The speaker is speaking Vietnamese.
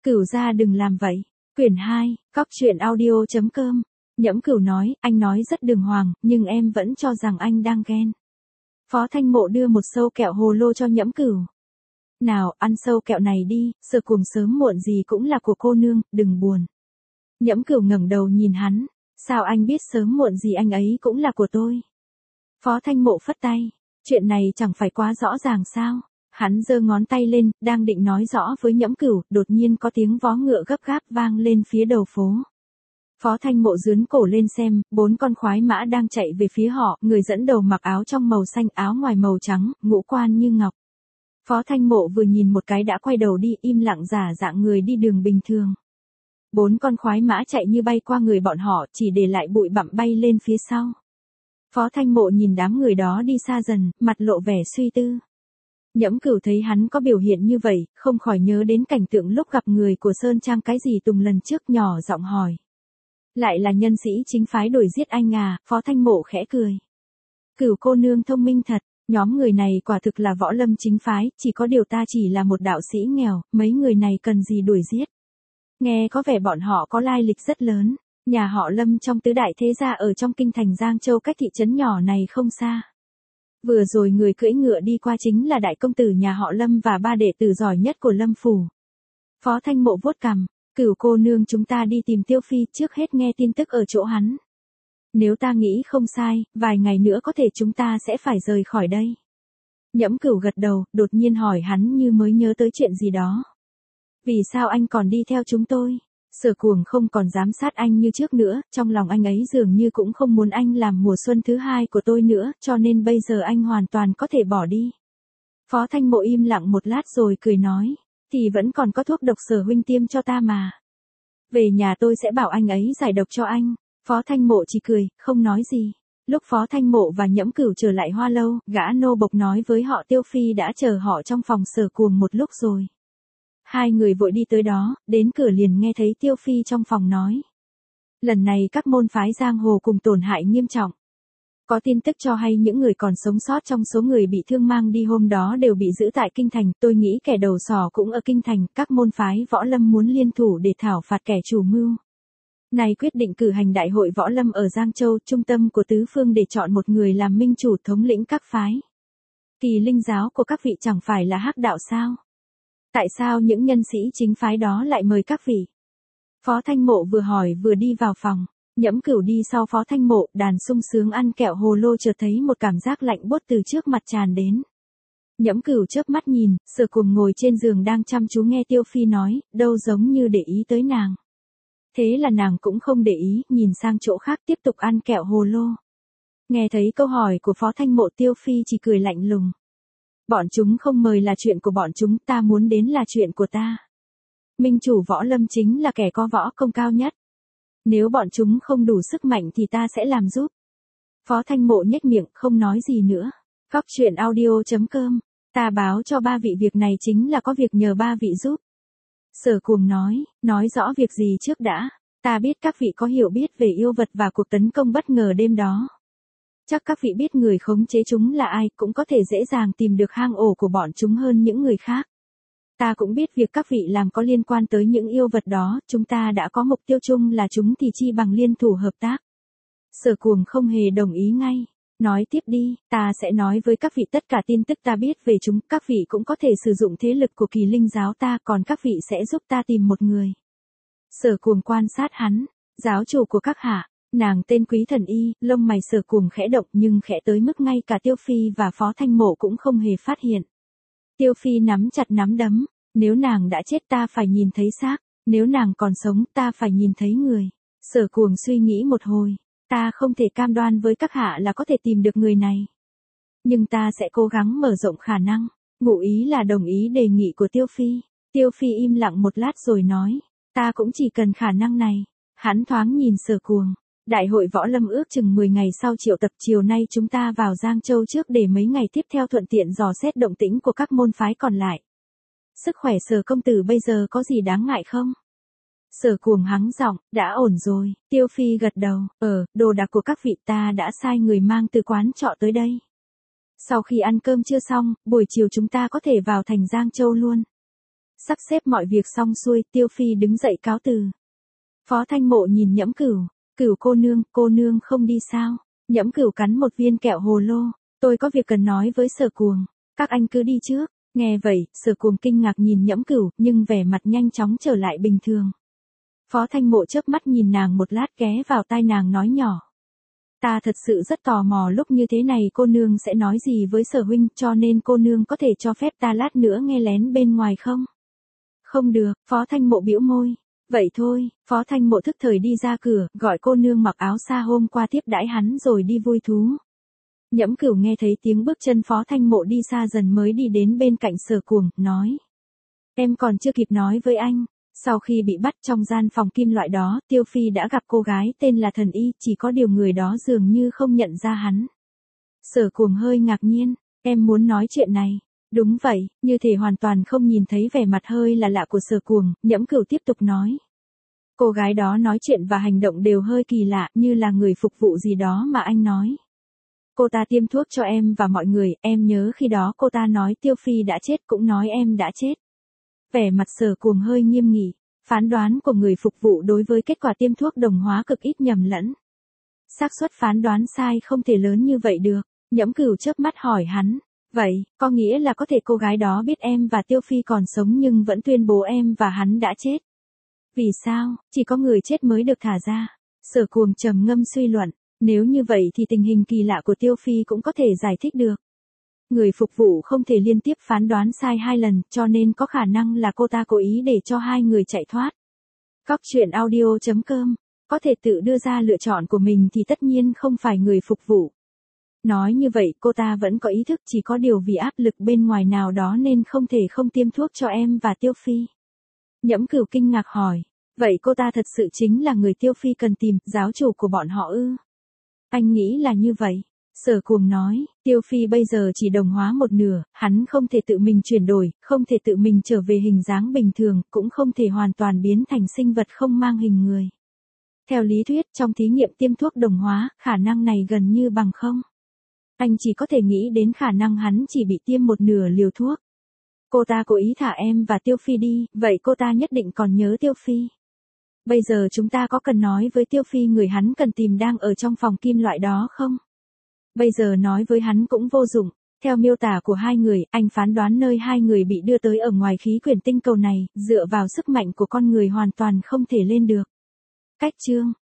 Cửu gia đừng làm vậy. Quyển 2, Cóc truyện audio.com. Nhẫm Cửu nói, anh nói rất đường hoàng, nhưng em vẫn cho rằng anh đang ghen. Phó Thanh Mộ đưa một sâu kẹo hồ lô cho Nhẫm Cửu. Nào, ăn sâu kẹo này đi, Sở Cuồng sớm muộn gì cũng là của cô nương, đừng buồn. Nhẫm Cửu ngẩng đầu nhìn hắn, sao anh biết sớm muộn gì anh ấy cũng là của tôi? Phó Thanh Mộ phất tay, chuyện này chẳng phải quá rõ ràng sao? Hắn giơ ngón tay lên, đang định nói rõ với Nhẫm Cửu, đột nhiên có tiếng vó ngựa gấp gáp vang lên phía đầu phố. Phó Thanh Mộ giương cổ lên xem, 4 con khoái mã đang chạy về phía họ, người dẫn đầu mặc áo trong màu xanh, áo ngoài màu trắng, ngũ quan như ngọc. Phó Thanh Mộ vừa nhìn một cái đã quay đầu đi, im lặng giả dạng người đi đường bình thường. 4 con khoái mã chạy như bay qua người bọn họ, chỉ để lại bụi bặm bay lên phía sau. Phó Thanh Mộ nhìn đám người đó đi xa dần, mặt lộ vẻ suy tư. Nhẫm Cửu thấy hắn có biểu hiện như vậy, không khỏi nhớ đến cảnh tượng lúc gặp người của Sơn Trang cái gì Tùng lần trước, nhỏ giọng hỏi. Lại là nhân sĩ chính phái đuổi giết anh à? Phó Thanh Mộ khẽ cười. Cửu cô nương thông minh thật, nhóm người này quả thực là võ lâm chính phái, chỉ có điều ta chỉ là một đạo sĩ nghèo, mấy người này cần gì đuổi giết. Nghe có vẻ bọn họ có lai lịch rất lớn, nhà họ Lâm trong tứ đại thế gia ở trong kinh thành Giang Châu cách thị trấn nhỏ này không xa. Vừa rồi người cưỡi ngựa đi qua chính là đại công tử nhà họ Lâm và 3 đệ tử giỏi nhất của Lâm phủ. Phó Thanh Mộ vuốt cằm, Cửu cô nương chúng ta đi tìm Tiêu Phi, trước hết nghe tin tức ở chỗ hắn. Nếu ta nghĩ không sai, vài ngày nữa có thể chúng ta sẽ phải rời khỏi đây. Nhẫm Cửu gật đầu, đột nhiên hỏi hắn như mới nhớ tới chuyện gì đó. Vì sao anh còn đi theo chúng tôi? Sở Cuồng không còn giám sát anh như trước nữa, trong lòng anh ấy dường như cũng không muốn anh làm mùa xuân thứ hai của tôi nữa, cho nên bây giờ anh hoàn toàn có thể bỏ đi. Phó Thanh Mộ im lặng một lát rồi cười nói, thì vẫn còn có thuốc độc Sở huynh tiêm cho ta mà. Về nhà tôi sẽ bảo anh ấy giải độc cho anh. Phó Thanh Mộ chỉ cười, không nói gì. Lúc Phó Thanh Mộ và Nhẫm Cửu trở lại Hoa Lâu, gã nô bộc nói với họ Tiêu Phi đã chờ họ trong phòng Sở Cuồng một lúc rồi. Hai người vội đi tới đó, đến cửa liền nghe thấy Tiêu Phi trong phòng nói. Lần này các môn phái giang hồ cùng tổn hại nghiêm trọng. Có tin tức cho hay những người còn sống sót trong số người bị thương mang đi hôm đó đều bị giữ tại kinh thành, tôi nghĩ kẻ đầu sỏ cũng ở kinh thành, các môn phái võ lâm muốn liên thủ để thảo phạt kẻ chủ mưu. Này quyết định cử hành đại hội võ lâm ở Giang Châu, trung tâm của tứ phương để chọn một người làm minh chủ thống lĩnh các phái. Kỳ linh giáo của các vị chẳng phải là hắc đạo sao? Tại sao những nhân sĩ chính phái đó lại mời các vị? Phó Thanh Mộ vừa hỏi vừa đi vào phòng. Nhẫm Cửu đi sau Phó Thanh Mộ, đàn sung sướng ăn kẹo hồ lô, chợt thấy một cảm giác lạnh buốt từ trước mặt tràn đến. Nhẫm Cửu chớp mắt nhìn, Sở Cuồng ngồi trên giường đang chăm chú nghe Tiêu Phi nói, đâu giống như để ý tới nàng. Thế là nàng cũng không để ý, nhìn sang chỗ khác tiếp tục ăn kẹo hồ lô. Nghe thấy câu hỏi của Phó Thanh Mộ, Tiêu Phi chỉ cười lạnh lùng. Bọn chúng không mời là chuyện của bọn chúng, ta muốn đến là chuyện của ta. Minh chủ võ lâm chính là kẻ có võ công cao nhất. Nếu bọn chúng không đủ sức mạnh thì ta sẽ làm giúp. Phó Thanh Mộ nhếch miệng, không nói gì nữa. Cóc truyện audio.com. Ta báo cho 3 vị việc này chính là có việc nhờ 3 vị giúp. Sở Cuồng nói rõ việc gì trước đã. Ta biết các vị có hiểu biết về yêu vật và cuộc tấn công bất ngờ đêm đó. Chắc các vị biết người khống chế chúng là ai, cũng có thể dễ dàng tìm được hang ổ của bọn chúng hơn những người khác. Ta cũng biết việc các vị làm có liên quan tới những yêu vật đó, chúng ta đã có mục tiêu chung là chúng thì chi bằng liên thủ hợp tác. Sở Cuồng không hề đồng ý ngay. Nói tiếp đi, ta sẽ nói với các vị tất cả tin tức ta biết về chúng, các vị cũng có thể sử dụng thế lực của Kỳ linh giáo ta, còn các vị sẽ giúp ta tìm một người. Sở Cuồng quan sát hắn, giáo chủ của các hạ, nàng tên Quý Thần Y, lông mày Sở Cuồng khẽ động nhưng khẽ tới mức ngay cả Tiêu Phi và Phó Thanh Mộ cũng không hề phát hiện. Tiêu Phi nắm chặt nắm đấm, nếu nàng đã chết ta phải nhìn thấy xác, nếu nàng còn sống ta phải nhìn thấy người. Sở Cuồng suy nghĩ một hồi, ta không thể cam đoan với các hạ là có thể tìm được người này. Nhưng ta sẽ cố gắng mở rộng khả năng. Ngụ ý là đồng ý đề nghị của Tiêu Phi. Tiêu Phi im lặng một lát rồi nói, ta cũng chỉ cần khả năng này. Hắn thoáng nhìn Sở Cuồng. Đại hội võ lâm ước chừng 10 ngày sau triệu tập, chiều nay chúng ta vào Giang Châu trước để mấy ngày tiếp theo thuận tiện dò xét động tĩnh của các môn phái còn lại. Sức khỏe Sở công tử bây giờ có gì đáng ngại không? Sở Cuồng hắng giọng, đã ổn rồi. Tiêu Phi gật đầu, đồ đạc của các vị ta đã sai người mang từ quán trọ tới đây. Sau khi ăn cơm trưa xong, buổi chiều chúng ta có thể vào thành Giang Châu luôn. Sắp xếp mọi việc xong xuôi, Tiêu Phi đứng dậy cáo từ. Phó Thanh Mộ nhìn Nhẫm Cửu, Cửu cô nương không đi sao? Nhẫm Cửu cắn một viên kẹo hồ lô, tôi có việc cần nói với Sở Cuồng, các anh cứ đi trước. Nghe vậy, Sở Cuồng kinh ngạc nhìn Nhẫm Cửu, nhưng vẻ mặt nhanh chóng trở lại bình thường. Phó Thanh Mộ chớp mắt nhìn nàng một lát, ghé vào tai nàng nói nhỏ. Ta thật sự rất tò mò lúc như thế này cô nương sẽ nói gì với Sở huynh, cho nên cô nương có thể cho phép ta lát nữa nghe lén bên ngoài không? Không được, Phó Thanh Mộ bĩu môi. Vậy thôi, Phó Thanh Mộ thức thời đi ra cửa, gọi cô nương mặc áo sa hôm qua tiếp đãi hắn rồi đi vui thú. Nhẫm Cửu nghe thấy tiếng bước chân Phó Thanh Mộ đi xa dần mới đi đến bên cạnh Sở Cuồng, nói. Em còn chưa kịp nói với anh. Sau khi bị bắt trong gian phòng kim loại đó, Tiêu Phi đã gặp cô gái tên là Thần Y, chỉ có điều người đó dường như không nhận ra hắn. Sở Cuồng hơi ngạc nhiên, em muốn nói chuyện này. Đúng vậy, như thể hoàn toàn không nhìn thấy vẻ mặt hơi là lạ của Sở Cuồng, Nhẫm Cửu tiếp tục nói. Cô gái đó nói chuyện và hành động đều hơi kỳ lạ, như là người phục vụ gì đó mà anh nói. Cô ta tiêm thuốc cho em và mọi người, em nhớ khi đó cô ta nói Tiêu Phi đã chết, cũng nói em đã chết. Vẻ mặt Sở Cuồng hơi nghiêm nghị, phán đoán của người phục vụ đối với kết quả tiêm thuốc đồng hóa cực ít nhầm lẫn. Xác suất phán đoán sai không thể lớn như vậy được. Nhẫm Cửu chớp mắt hỏi hắn, vậy, có nghĩa là có thể cô gái đó biết em và Tiêu Phi còn sống nhưng vẫn tuyên bố em và hắn đã chết. Vì sao, chỉ có người chết mới được thả ra? Sở Cuồng trầm ngâm suy luận, nếu như vậy thì tình hình kỳ lạ của Tiêu Phi cũng có thể giải thích được. Người phục vụ không thể liên tiếp phán đoán sai 2 lần, cho nên có khả năng là cô ta cố ý để cho 2 người chạy thoát. Cóc truyện audio.com, có thể tự đưa ra lựa chọn của mình thì tất nhiên không phải người phục vụ. Nói như vậy cô ta vẫn có ý thức, chỉ có điều vì áp lực bên ngoài nào đó nên không thể không tiêm thuốc cho em và Tiêu Phi. Nhẫm Cửu kinh ngạc hỏi, vậy cô ta thật sự chính là người Tiêu Phi cần tìm, giáo chủ của bọn họ ư? Anh nghĩ là như vậy. Sở Cuồng nói, Tiêu Phi bây giờ chỉ đồng hóa một nửa, hắn không thể tự mình chuyển đổi, không thể tự mình trở về hình dáng bình thường, cũng không thể hoàn toàn biến thành sinh vật không mang hình người. Theo lý thuyết, trong thí nghiệm tiêm thuốc đồng hóa, khả năng này gần như bằng không. Anh chỉ có thể nghĩ đến khả năng hắn chỉ bị tiêm một nửa liều thuốc. Cô ta cố ý thả em và Tiêu Phi đi, vậy cô ta nhất định còn nhớ Tiêu Phi. Bây giờ chúng ta có cần nói với Tiêu Phi người hắn cần tìm đang ở trong phòng kim loại đó không? Bây giờ nói với hắn cũng vô dụng. Theo miêu tả của 2 người, anh phán đoán nơi 2 người bị đưa tới ở ngoài khí quyển tinh cầu này, dựa vào sức mạnh của con người hoàn toàn không thể lên được. Cách chương